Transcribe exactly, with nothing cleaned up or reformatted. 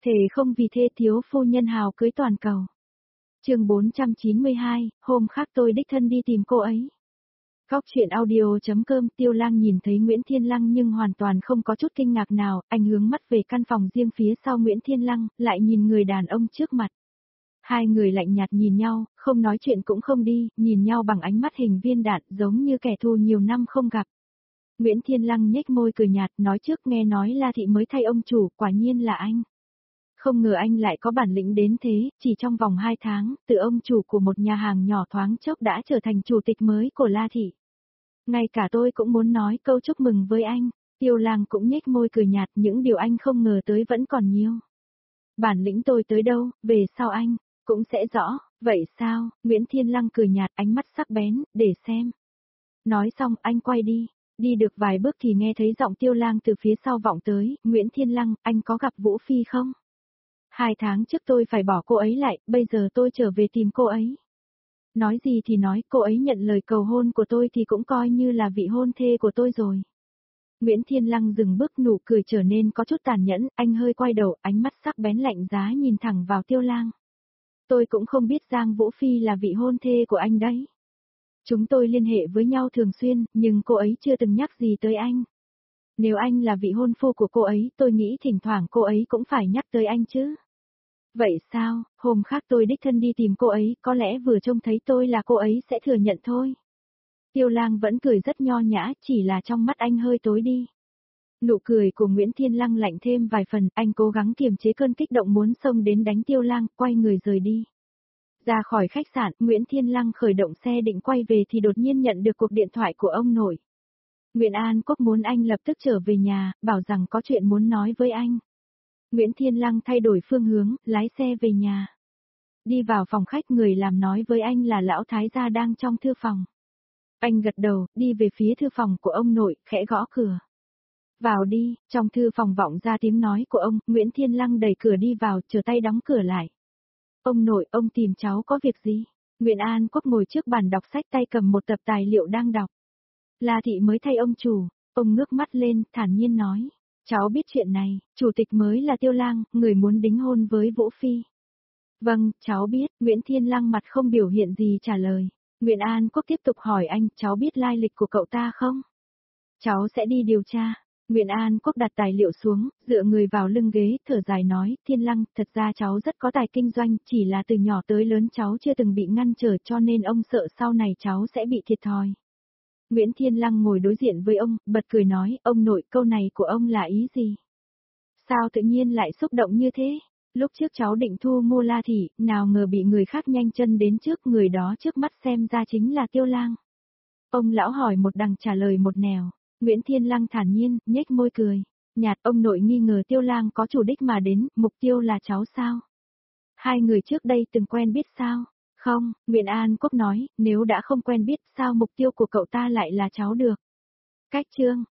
Thề không vì thê thiếu phu nhân hào cưới toàn cầu. Chương bốn trăm chín mươi hai, hôm khác tôi đích thân đi tìm cô ấy. Góc truyện audio.com. Tiêu Lang nhìn thấy Nguyễn Thiên Lăng nhưng hoàn toàn không có chút kinh ngạc nào, anh hướng mắt về căn phòng riêng phía sau Nguyễn Thiên Lăng, lại nhìn người đàn ông trước mặt. Hai người lạnh nhạt nhìn nhau, không nói chuyện cũng không đi, nhìn nhau bằng ánh mắt hình viên đạn giống như kẻ thù nhiều năm không gặp. Nguyễn Thiên Lăng nhếch môi cười nhạt, nói trước nghe nói La Thị mới thay ông chủ, quả nhiên là anh. Không ngờ anh lại có bản lĩnh đến thế, chỉ trong vòng hai tháng, từ ông chủ của một nhà hàng nhỏ thoáng chốc đã trở thành chủ tịch mới của La Thị. Ngay cả tôi cũng muốn nói câu chúc mừng với anh. Tiêu Lang cũng nhếch môi cười nhạt, những điều anh không ngờ tới vẫn còn nhiều. Bản lĩnh tôi tới đâu, về sau anh cũng sẽ rõ. Vậy sao? Nguyễn Thiên Lăng cười nhạt, ánh mắt sắc bén, để xem. Nói xong anh quay đi. Đi được vài bước thì nghe thấy giọng Tiêu Lang từ phía sau vọng tới. Nguyễn Thiên Lăng, anh có gặp Vũ Phi không? Hai tháng trước tôi phải bỏ cô ấy lại, bây giờ tôi trở về tìm cô ấy. Nói gì thì nói, cô ấy nhận lời cầu hôn của tôi thì cũng coi như là vị hôn thê của tôi rồi. Nguyễn Thiên Lăng dừng bước, nụ cười trở nên có chút tàn nhẫn, anh hơi quay đầu, ánh mắt sắc bén lạnh giá nhìn thẳng vào Tiêu Lang. Tôi cũng không biết Giang Vũ Phi là vị hôn thê của anh đấy. Chúng tôi liên hệ với nhau thường xuyên, nhưng cô ấy chưa từng nhắc gì tới anh. Nếu anh là vị hôn phu của cô ấy, tôi nghĩ thỉnh thoảng cô ấy cũng phải nhắc tới anh chứ. Vậy sao, hôm khác tôi đích thân đi tìm cô ấy, có lẽ vừa trông thấy tôi là cô ấy sẽ thừa nhận thôi. Tiêu Lang vẫn cười rất nho nhã, chỉ là trong mắt anh hơi tối đi. Nụ cười của Nguyễn Thiên Lăng lạnh thêm vài phần, anh cố gắng kiềm chế cơn kích động muốn xông đến đánh Tiêu Lang, quay người rời đi. Ra khỏi khách sạn, Nguyễn Thiên Lăng khởi động xe định quay về thì đột nhiên nhận được cuộc điện thoại của ông nội. Nguyễn An Quốc muốn anh lập tức trở về nhà, bảo rằng có chuyện muốn nói với anh. Nguyễn Thiên Lăng thay đổi phương hướng, lái xe về nhà. Đi vào phòng khách, người làm nói với anh là lão thái gia đang trong thư phòng. Anh gật đầu, đi về phía thư phòng của ông nội, khẽ gõ cửa. Vào đi, trong thư phòng vọng ra tiếng nói của ông, Nguyễn Thiên Lăng đẩy cửa đi vào, trở tay đóng cửa lại. Ông nội, ông tìm cháu có việc gì? Nguyễn An Quốc ngồi trước bàn đọc sách, tay cầm một tập tài liệu đang đọc. La Thị mới thay ông chủ, ông ngước mắt lên, thản nhiên nói. Cháu biết chuyện này, chủ tịch mới là Tiêu Lang, người muốn đính hôn với Vũ Phi. Vâng, cháu biết, Nguyễn Thiên Lăng mặt không biểu hiện gì trả lời. Nguyễn An Quốc tiếp tục hỏi anh, cháu biết lai lịch của cậu ta không? Cháu sẽ đi điều tra. Nguyễn An Quốc đặt tài liệu xuống, dựa người vào lưng ghế, thở dài nói, Thiên Lăng, thật ra cháu rất có tài kinh doanh, chỉ là từ nhỏ tới lớn cháu chưa từng bị ngăn trở cho nên ông sợ sau này cháu sẽ bị thiệt thòi. Nguyễn Thiên Lăng ngồi đối diện với ông, bật cười nói, ông nội, câu này của ông là ý gì? Sao tự nhiên lại xúc động như thế? Lúc trước cháu định thu mua La Thị, nào ngờ bị người khác nhanh chân đến trước, người đó trước mắt xem ra chính là Tiêu Lang. Ông lão hỏi một đằng trả lời một nẻo. Nguyễn Thiên Lăng thản nhiên, nhếch môi cười. Nhạt, ông nội nghi ngờ Tiêu Lang có chủ đích mà đến, mục tiêu là cháu sao? Hai người trước đây từng quen biết sao? Không, Nguyễn An Quốc nói, nếu đã không quen biết sao mục tiêu của cậu ta lại là cháu được? Cách chương.